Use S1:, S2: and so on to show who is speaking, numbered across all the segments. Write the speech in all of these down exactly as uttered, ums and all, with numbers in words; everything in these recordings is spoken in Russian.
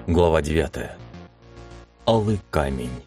S1: Глава девятая. Алый камень.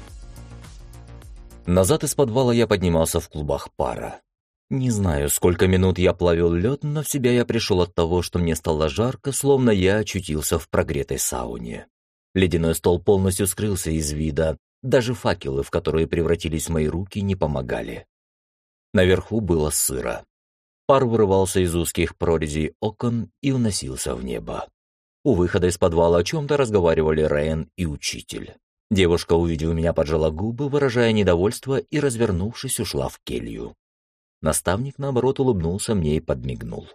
S1: Назад из подвала я поднимался в клубах пара. Не знаю, сколько минут я плавил лед, но в себя я пришел от того, что мне стало жарко, словно я очутился в прогретой сауне. Ледяной стол полностью скрылся из вида, даже факелы, в которые превратились мои руки, не помогали. Наверху было сыро. Пар вырывался из узких прорезей окон и уносился в небо. У выхода из подвала о чем-то разговаривали Райан и учитель. Девушка, увидев меня, поджала губы, выражая недовольство, и, развернувшись, ушла в келью. Наставник, наоборот, улыбнулся мне и подмигнул.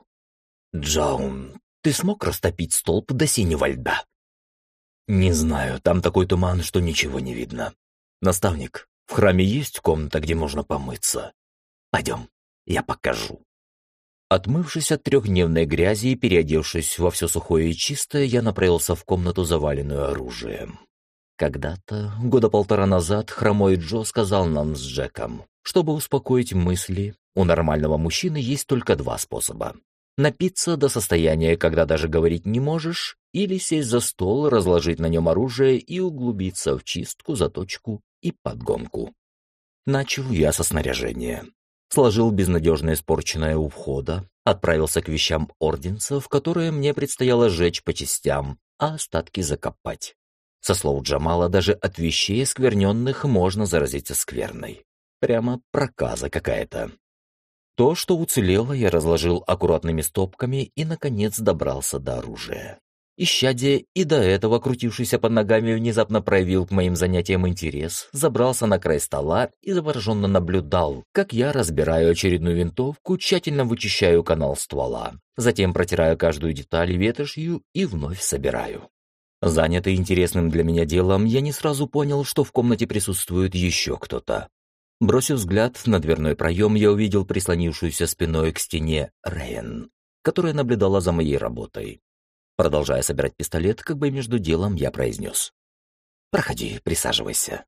S1: «Джаун, ты смог растопить столб до синего льда?» «Не знаю, там такой туман, что ничего не видно. Наставник, в храме есть комната, где можно помыться? Пойдем, я покажу». Отмывшись от трехдневной грязи и переодевшись во все сухое и чистое, я направился в комнату, заваленную оружием. Когда-то, года полтора назад, хромой Джо сказал нам с Джеком, чтобы успокоить мысли, у нормального мужчины есть только два способа. Напиться до состояния, когда даже говорить не можешь, или сесть за стол, разложить на нем оружие и углубиться в чистку, заточку и подгонку. Начал я со снаряжения. Сложил безнадежно испорченное у входа, отправился к вещам орденцев, которые мне предстояло сжечь по частям, а остатки закопать. Со слов Джамала, даже от вещей оскверненных можно заразиться скверной. Прямо проказа какая-то. То, что уцелело, я разложил аккуратными стопками и, наконец, добрался до оружия. Исчадие, и до этого крутившийся под ногами, внезапно проявил к моим занятиям интерес, забрался на край стола и завороженно наблюдал, как я разбираю очередную винтовку, тщательно вычищаю канал ствола, затем протираю каждую деталь ветошью и вновь собираю. Занятый интересным для меня делом, я не сразу понял, что в комнате присутствует еще кто-то. Бросив взгляд на дверной проем, я увидел прислонившуюся спиной к стене Райан, которая наблюдала за моей работой. Продолжая собирать пистолет, как бы между делом я произнес. «Проходи, присаживайся».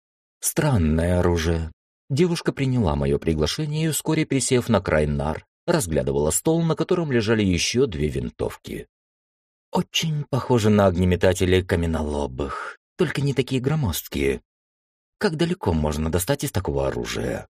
S1: Странное оружие. Девушка приняла мое приглашение и, вскоре присев на край нар, разглядывала стол, на котором лежали еще две винтовки. Очень похоже на огнеметатели каменолобых, только не такие громоздкие. Как далеко можно достать из такого оружия?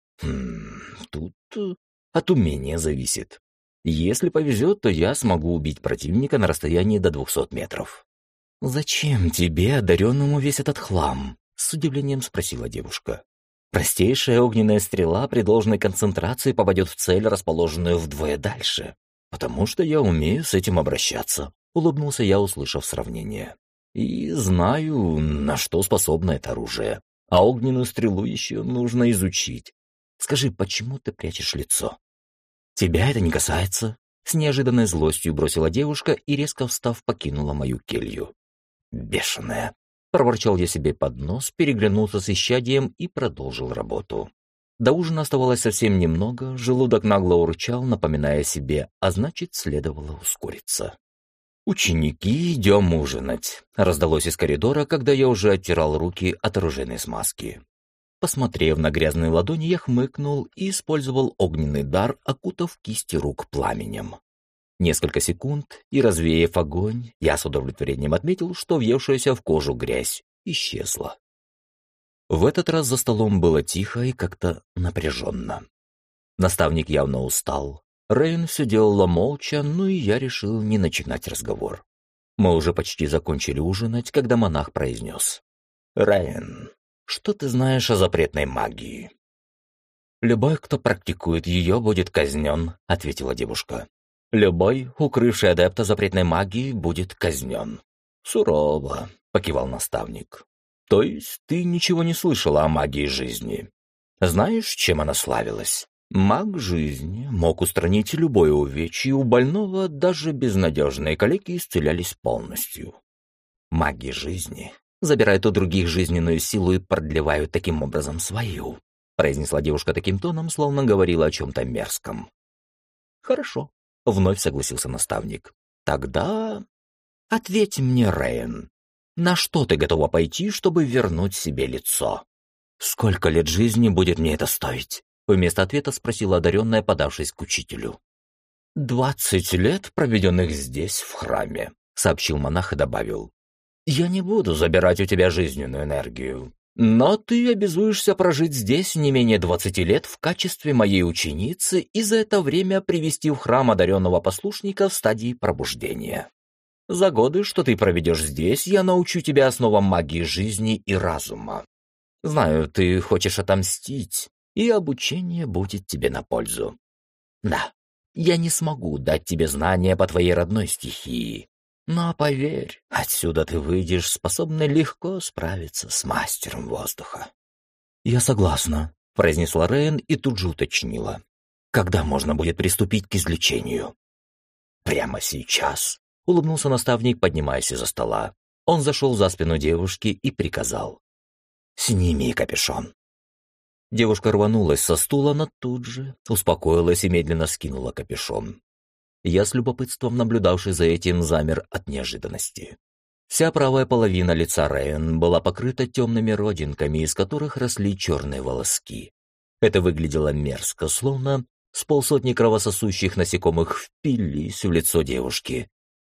S1: Хм, тут от умения зависит. Если повезет, то я смогу убить противника на расстоянии до двухсот метров. «Зачем тебе, одаренному, весь этот хлам?» — с удивлением спросила девушка. «Простейшая огненная стрела при должной концентрации попадет в цель, расположенную вдвое дальше. Потому что я умею с этим обращаться», — улыбнулся я, услышав сравнение. «И знаю, на что способно это оружие. А огненную стрелу еще нужно изучить. Скажи, почему ты прячешь лицо?» «Тебя это не касается», — с неожиданной злостью бросила девушка и, резко встав, покинула мою келью. «Бешеная», — проворчал я себе под нос, переглянулся с исчадием и продолжил работу. До ужина оставалось совсем немного, желудок нагло урчал, напоминая себе, а значит, следовало ускориться. «Ученики, идем ужинать», — раздалось из коридора, когда я уже оттирал руки от оружейной смазки. Посмотрев на грязные ладони, я хмыкнул и использовал огненный дар, окутав кисти рук пламенем. Несколько секунд, и, развеяв огонь, я с удовлетворением отметил, что въевшаяся в кожу грязь исчезла. В этот раз за столом было тихо и как-то напряженно. Наставник явно устал. Рейн все делала молча, ну и я решил не начинать разговор. Мы уже почти закончили ужинать, когда монах произнес. «Рейн, что ты знаешь о запретной магии?» «Любой, кто практикует ее, будет казнен», — ответила девушка. «Любой, укрывший адепта запретной магии, будет казнен». «Сурово», — покивал наставник. «То есть ты ничего не слышала о магии жизни? Знаешь, чем она славилась? Маг жизни мог устранить любое увечье, у больного даже безнадежные калеки исцелялись полностью. Маги жизни забирают у других жизненную силу и продлевают таким образом свою», — произнесла девушка таким тоном, словно говорила о чем-то мерзком. «Хорошо», — вновь согласился наставник. «Тогда ответь мне, Рейн, на что ты готова пойти, чтобы вернуть себе лицо? Сколько лет жизни будет мне это стоить?» Вместо ответа спросила одаренная, подавшись к учителю. «Двадцать лет, проведенных здесь, в храме», — сообщил монах и добавил. Я не буду забирать у тебя жизненную энергию, но ты обязуешься прожить здесь не менее двадцати лет в качестве моей ученицы и за это время привести в храм одаренного послушника в стадии пробуждения. За годы, что ты проведешь здесь, я научу тебя основам магии жизни и разума. Знаю, ты хочешь отомстить, и обучение будет тебе на пользу. Да, я не смогу дать тебе знания по твоей родной стихии, но поверь, отсюда ты выйдешь, способный легко справиться с мастером воздуха». «Я согласна», — произнесла Рейн и тут же уточнила. «Когда можно будет приступить к излечению?» «Прямо сейчас», — улыбнулся наставник, поднимаясь из-за стола. Он зашел за спину девушки и приказал: «Сними капюшон». Девушка рванулась со стула, но тут же успокоилась и медленно скинула капюшон. Я с любопытством, наблюдавший за этим, замер от неожиданности. Вся правая половина лица Рейн была покрыта темными родинками, из которых росли черные волоски. Это выглядело мерзко, словно с полсотни кровососущих насекомых впились в лицо девушки.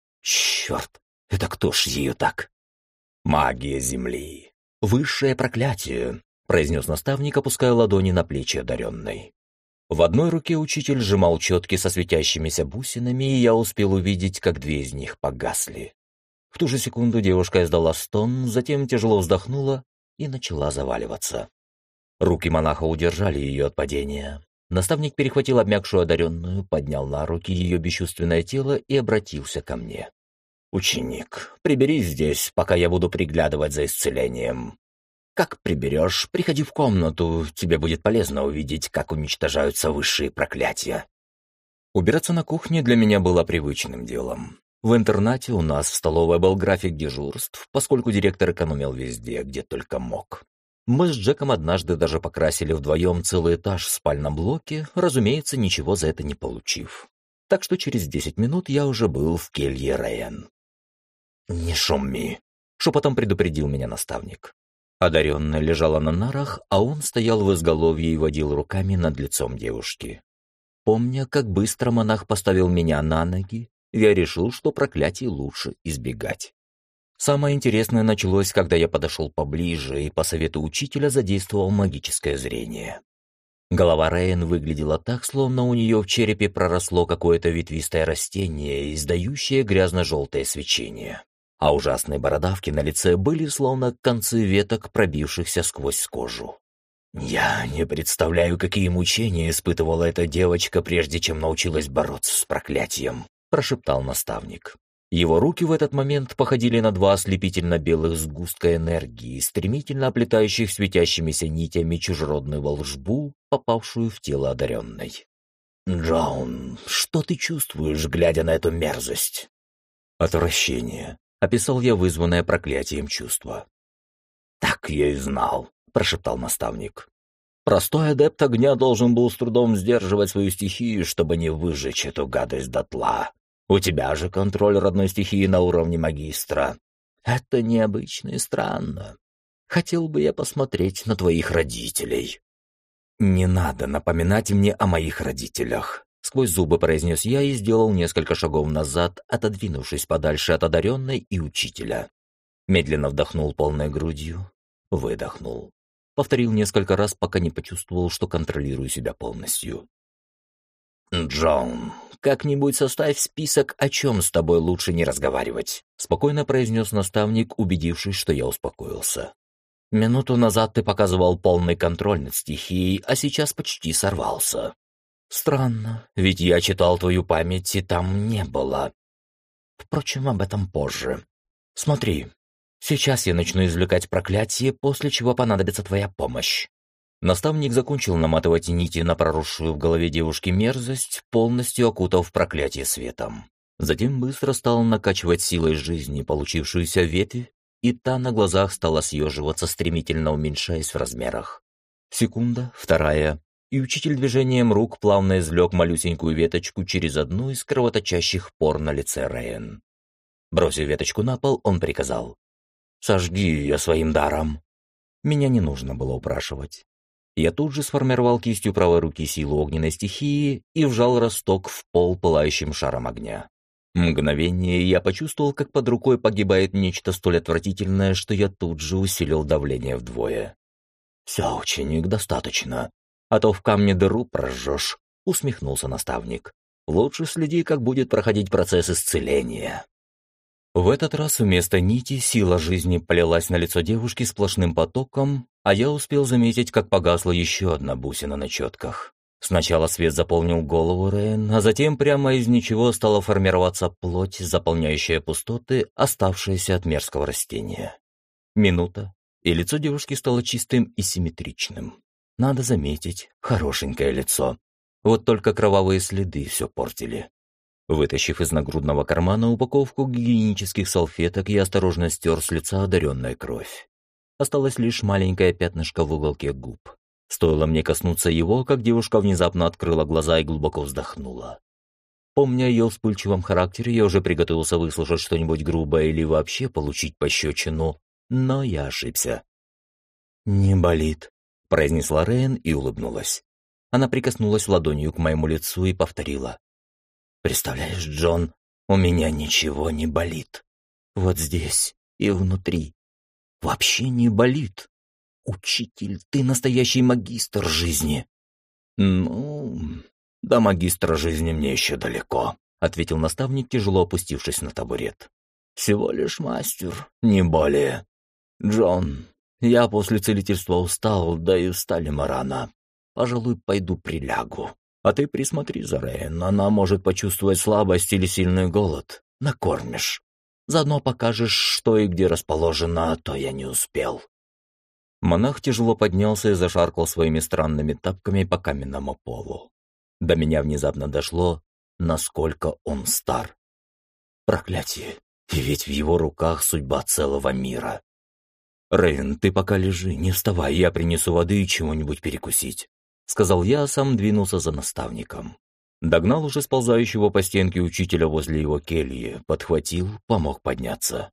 S1: Черт, это кто ж ее так? «Магия земли. Высшее проклятие», — произнес наставник, опуская ладони на плечи одаренной. В одной руке учитель сжимал четки со светящимися бусинами, и я успел увидеть, как две из них погасли. В ту же секунду девушка издала стон, затем тяжело вздохнула и начала заваливаться. Руки монаха удержали ее от падения. Наставник перехватил обмякшую одаренную, поднял на руки ее бесчувственное тело и обратился ко мне. «Ученик, приберись здесь, пока я буду приглядывать за исцелением. Как приберешь, приходи в комнату, тебе будет полезно увидеть, как уничтожаются высшие проклятия». Убираться на кухне для меня было привычным делом. В интернате у нас в столовой был график дежурств, поскольку директор экономил везде, где только мог. Мы с Джеком однажды даже покрасили вдвоем целый этаж в спальном блоке, разумеется, ничего за это не получив. Так что через десять минут я уже был в келье Рейн. «Не шуми», — шепотом предупредил меня наставник. Одаренная лежала на нарах, а он стоял в изголовье и водил руками над лицом девушки. Помня, как быстро монах поставил меня на ноги, я решил, что проклятий лучше избегать. Самое интересное началось, когда я подошел поближе и по совету учителя задействовал магическое зрение. Голова Рейн выглядела так, словно у нее в черепе проросло какое-то ветвистое растение, издающее грязно-желтое свечение. А ужасные бородавки на лице были словно концы веток, пробившихся сквозь кожу. «Я не представляю, какие мучения испытывала эта девочка, прежде чем научилась бороться с проклятием», — прошептал наставник. Его руки в этот момент походили на два ослепительно-белых сгустка энергии, стремительно оплетающих светящимися нитями чужеродную волшбу, попавшую в тело одаренной. «Джоун, что ты чувствуешь, глядя на эту мерзость?» «Отвращение», — описал я вызванное проклятием чувство. «Так я и знал», — прошептал наставник. «Простой адепт огня должен был с трудом сдерживать свою стихию, чтобы не выжечь эту гадость дотла. У тебя же контроль родной стихии на уровне магистра. Это необычно и странно. Хотел бы я посмотреть на твоих родителей». «Не надо напоминать мне о моих родителях», — сквозь зубы произнес я и сделал несколько шагов назад, отодвинувшись подальше от одаренной и учителя. Медленно вдохнул полной грудью, выдохнул. Повторил несколько раз, пока не почувствовал, что контролирую себя полностью. «Джон, как-нибудь составь список, о чем с тобой лучше не разговаривать», — спокойно произнес наставник, убедившись, что я успокоился. «Минуту назад ты показывал полный контроль над стихией, а сейчас почти сорвался. Странно, ведь я читал твою память, и там не было. Впрочем, об этом позже. Смотри, сейчас я начну извлекать проклятие, после чего понадобится твоя помощь». Наставник закончил наматывать нити на проросшую в голове девушки мерзость, полностью окутав проклятие светом. Затем быстро стал накачивать силой жизни получившуюся ветвь, и та на глазах стала съеживаться, стремительно уменьшаясь в размерах. Секунда, вторая, и учитель движением рук плавно извлек малюсенькую веточку через одну из кровоточащих пор на лице Рейн. Бросив веточку на пол, он приказал: «Сожги ее своим даром». Меня не нужно было упрашивать. Я тут же сформировал кистью правой руки силу огненной стихии и вжал росток в пол пылающим шаром огня. Мгновение я почувствовал, как под рукой погибает нечто столь отвратительное, что я тут же усилил давление вдвое. «Все, ученик, достаточно, а то в камне дыру прожжешь», — усмехнулся наставник. «Лучше следи, как будет проходить процесс исцеления». В этот раз вместо нити сила жизни полилась на лицо девушки сплошным потоком, а я успел заметить, как погасла еще одна бусина на четках. Сначала свет заполнил голову Рейн, а затем прямо из ничего стала формироваться плоть, заполняющая пустоты, оставшиеся от мерзкого растения. Минута, и лицо девушки стало чистым и симметричным. Надо заметить, хорошенькое лицо. Вот только кровавые следы все портили. Вытащив из нагрудного кармана упаковку гигиенических салфеток, я осторожно стер с лица одаренная кровь. Осталось лишь маленькое пятнышко в уголке губ. Стоило мне коснуться его, как девушка внезапно открыла глаза и глубоко вздохнула. Помня ее вспыльчивом характере, я уже приготовился выслушать что-нибудь грубое или вообще получить пощечину, но я ошибся. «Не болит», — произнесла Рейн и улыбнулась. Она прикоснулась ладонью к моему лицу и повторила. «Представляешь, Джон, у меня ничего не болит. Вот здесь и внутри. Вообще не болит. Учитель, ты настоящий магистр жизни». «Ну, до магистра жизни мне еще далеко», — ответил наставник, тяжело опустившись на табурет. «Всего лишь мастер, не более. Джон, я после целительства устал, да и встали мы рано. Пожалуй, пойду прилягу. А ты присмотри за Рейн, она может почувствовать слабость или сильный голод. Накормишь. Заодно покажешь, что и где расположено, а то я не успел». Монах тяжело поднялся и зашаркал своими странными тапками по каменному полу. До меня внезапно дошло, насколько он стар. Проклятие, и ведь в его руках судьба целого мира. «Рейн, ты пока лежи, не вставай, я принесу воды и чего-нибудь перекусить», — сказал я, а сам двинулся за наставником. Догнал уже сползающего по стенке учителя возле его кельи, подхватил, помог подняться.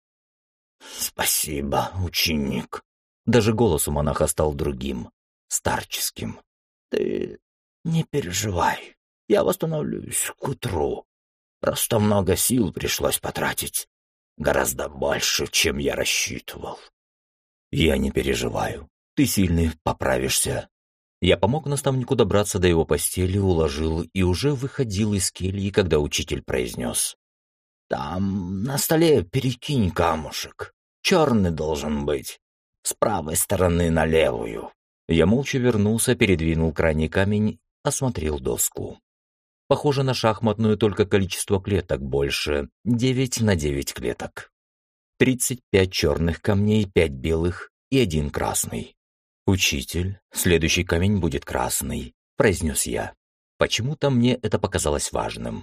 S1: «Спасибо, ученик». Даже голос у монаха стал другим, старческим. «Ты не переживай, я восстановлюсь к утру. Просто много сил пришлось потратить. Гораздо больше, чем я рассчитывал». «Я не переживаю. Ты сильный, поправишься». Я помог наставнику добраться до его постели, уложил и уже выходил из кельи, когда учитель произнес. «Там на столе перекинь камушек. Черный должен быть. С правой стороны на левую». Я молча вернулся, передвинул крайний камень, осмотрел доску. Похоже на шахматную, только количество клеток больше. Девять на девять клеток. Тридцать пять черных камней, пять белых и один красный. «Учитель, следующий камень будет красный», — произнес я. Почему-то мне это показалось важным.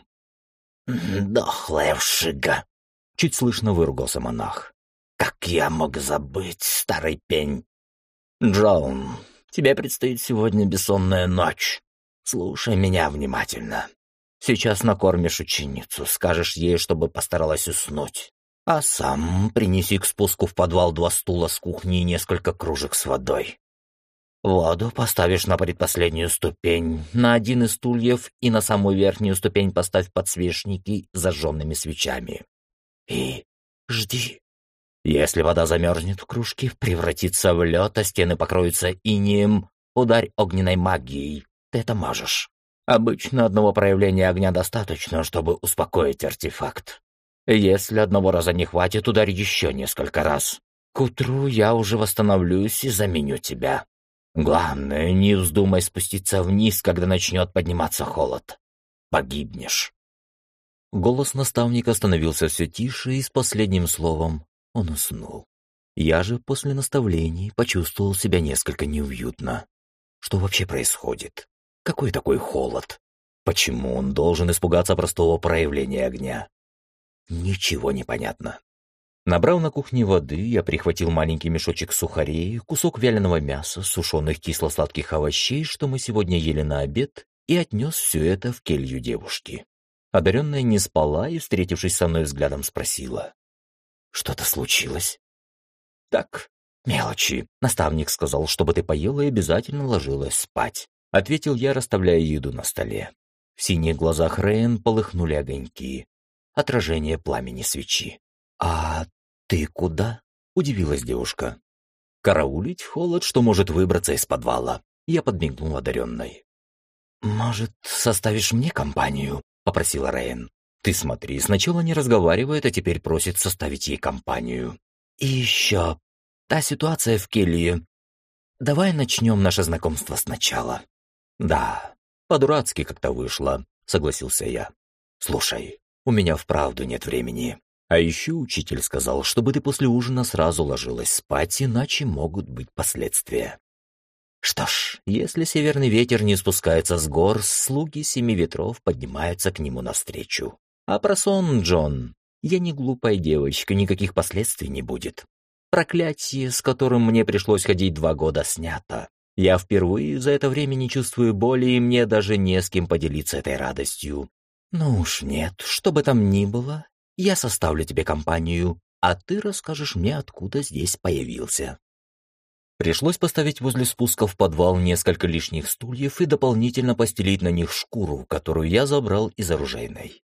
S1: «Дохлая вшига!» — чуть слышно выругался монах. «Как я мог забыть, старый пень? Джон, тебе предстоит сегодня бессонная ночь. Слушай меня внимательно. Сейчас накормишь ученицу, скажешь ей, чтобы постаралась уснуть. А сам принеси к спуску в подвал два стула с кухни и несколько кружек с водой. Воду поставишь на предпоследнюю ступень, на один из стульев, и на самую верхнюю ступень поставь подсвечники с зажженными свечами. И жди. Если вода замерзнет в кружке, превратится в лед, а стены покроются инеем, ударь огненной магией. Ты это можешь. Обычно одного проявления огня достаточно, чтобы успокоить артефакт. Если одного раза не хватит, ударь еще несколько раз. К утру я уже восстановлюсь и заменю тебя. Главное, не вздумай спуститься вниз, когда начнет подниматься холод. Погибнешь». Голос наставника становился все тише, и с последним словом он уснул. Я же после наставлений почувствовал себя несколько неуютно. Что вообще происходит? Какой такой холод? Почему он должен испугаться простого проявления огня? Ничего не понятно. Набрав на кухне воды, я прихватил маленький мешочек сухарей, кусок вяленого мяса, сушеных кисло-сладких овощей, что мы сегодня ели на обед, и отнес все это в келью девушки. Одаренная не спала и, встретившись со мной взглядом, спросила. «Что-то случилось?» «Так, мелочи. Наставник сказал, чтобы ты поела и обязательно ложилась спать», — ответил я, расставляя еду на столе. В синих глазах Рейн полыхнули огоньки. отражение пламени свечи. «А ты куда?» – удивилась девушка. «Караулить холод, что может выбраться из подвала». Я подмигнул одаренной. «Может, составишь мне компанию?» – попросила Рейн. «Ты смотри, сначала не разговаривает, а теперь просит составить ей компанию. И еще, та ситуация в келье. Давай начнем наше знакомство сначала». «Да, по-дурацки как-то вышло», — согласился я. «Слушай, у меня вправду нет времени. А еще учитель сказал, чтобы ты после ужина сразу ложилась спать, иначе могут быть последствия». Что ж, если северный ветер не спускается с гор, слуги семи ветров поднимаются к нему навстречу. А про сон, Джон, я не глупая девочка, никаких последствий не будет. Проклятие, с которым мне пришлось ходить два года, снято. Я впервые за это время не чувствую боли, и мне даже не с кем поделиться этой радостью. Ну уж нет, что бы там ни было, я составлю тебе компанию, а ты расскажешь мне, откуда здесь появился. Пришлось поставить возле спуска в подвал несколько лишних стульев и дополнительно постелить на них шкуру, которую я забрал из оружейной.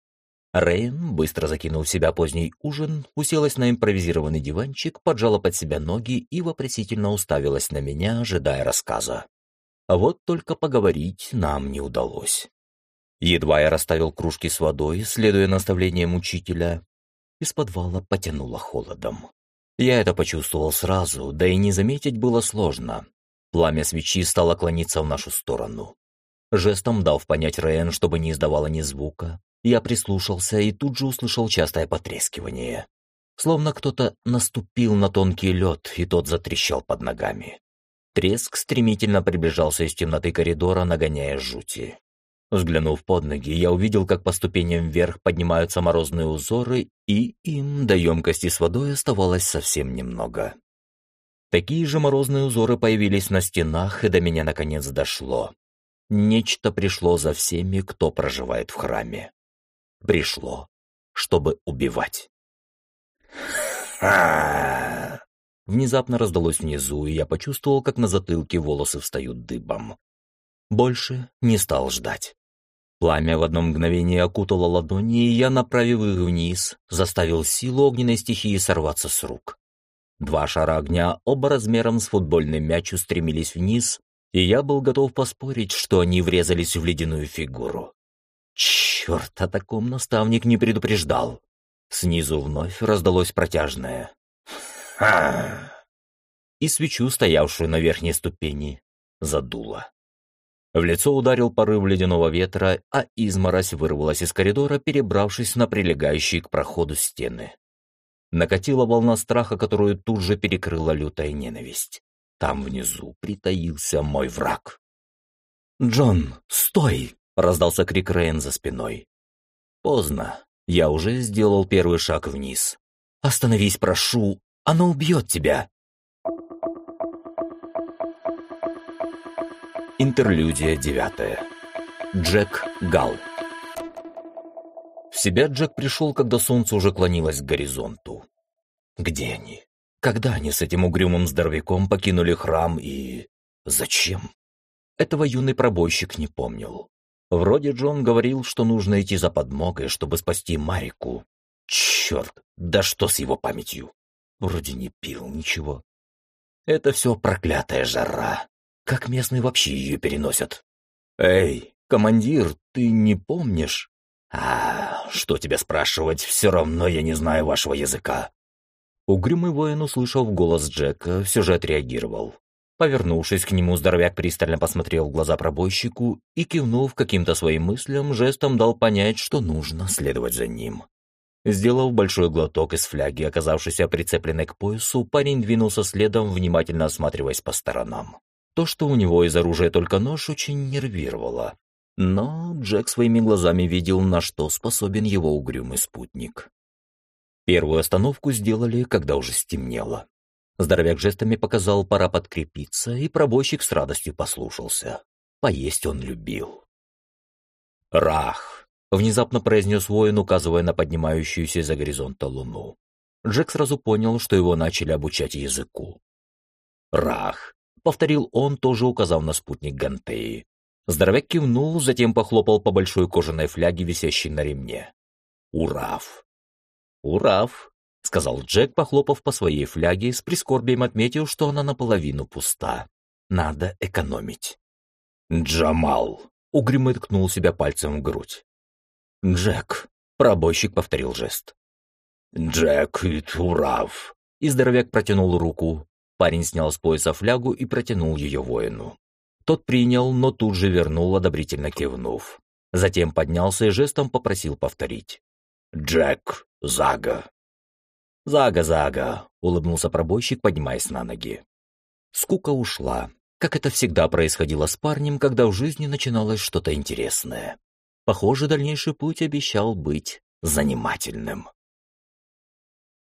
S1: Рейн, быстро закинув в себя поздний ужин, уселась на импровизированный диванчик, поджала под себя ноги и вопросительно уставилась на меня, ожидая рассказа. А вот только поговорить нам не удалось. Едва я расставил кружки с водой, следуя наставлениям учителя, из подвала потянуло холодом. Я это почувствовал сразу, да и не заметить было сложно. Пламя свечи стало клониться в нашу сторону. Жестом дав понять Рейн, чтобы не издавала ни звука, я прислушался и тут же услышал частое потрескивание. Словно кто-то наступил на тонкий лед, и тот затрещал под ногами. Треск стремительно приближался из темноты коридора, нагоняя жути. Взглянув под ноги, я увидел, как по ступеням вверх поднимаются морозные узоры, и им до емкости с водой оставалось совсем немного. Такие же морозные узоры появились на стенах, и до меня наконец дошло. Нечто пришло за всеми, кто проживает в храме. Пришло, чтобы убивать. Ха! Внезапно раздалось внизу, и я почувствовал, как на затылке волосы встают дыбом. Больше не стал ждать. Пламя в одно мгновение окутало ладони, и я, направив их вниз, заставил силу огненной стихии сорваться с рук. Два шара огня, оба размером с футбольный мяч, устремились вниз, и я был готов поспорить, что они врезались в ледяную фигуру. Черт, о таком наставник не предупреждал. Снизу вновь раздалось протяжное «Ха!» и свечу, стоявшую на верхней ступени, задуло. В лицо ударил порыв ледяного ветра, а изморозь вырвалась из коридора, перебравшись на прилегающие к проходу стены. Накатила волна страха, которую тут же перекрыла лютая ненависть. Там внизу притаился мой враг. «Джон, стой!» — раздался крик Рейн за спиной. Поздно. Я уже сделал первый шаг вниз. «Остановись, прошу! Оно убьет тебя!» Интерлюдия девятая. Джек Гал. В себя Джек пришел, когда солнце уже клонилось к горизонту. Где они? Когда они с этим угрюмым здоровяком покинули храм и... зачем? Этого юный пробойщик не помнил. Вроде Джон говорил, что нужно идти за подмогой, чтобы спасти Марику. Черт, да что с его памятью? Вроде не пил ничего. Это все проклятая жара. Как местные вообще ее переносят? Эй, командир, ты не помнишь? А, что тебя спрашивать, все равно я не знаю вашего языка. Угрюмый воин, услышав голос Джека, все же отреагировал. Повернувшись к нему, здоровяк пристально посмотрел в глаза пробойщику и, кивнув каким-то своим мыслям, жестом дал понять, что нужно следовать за ним. Сделав большой глоток из фляги, оказавшейся прицепленной к поясу, парень двинулся следом, внимательно осматриваясь по сторонам. То, что у него из оружия только нож, очень нервировало. Но Джек своими глазами видел, на что способен его угрюмый спутник. Первую остановку сделали, когда уже стемнело. Здоровяк жестами показал, пора подкрепиться, и пробойщик с радостью послушался. Поесть он любил. «Рах!» — внезапно произнес воин, указывая на поднимающуюся из-за горизонта луну. Джек сразу понял, что его начали обучать языку. «Рах!» — повторил он, тоже указав на спутник Гантеи. Здоровяк кивнул, затем похлопал по большой кожаной фляге, висящей на ремне. Урав. Урав, сказал Джек, похлопав по своей фляге, с прискорбием отметил, что она наполовину пуста. Надо экономить. Джамал. Угрюмо ткнул себя пальцем в грудь. Джек. Пробойщик повторил жест. Джек и Урав. И здоровяк протянул руку. Парень снял с пояса флягу и протянул ее воину. Тот принял, но тут же вернул, одобрительно кивнув. Затем поднялся и жестом попросил повторить. «Джек, Зага!» «Зага, Зага!» — улыбнулся пробойщик, поднимаясь на ноги. Скука ушла, как это всегда происходило с парнем, когда в жизни начиналось что-то интересное. Похоже, дальнейший путь обещал быть занимательным.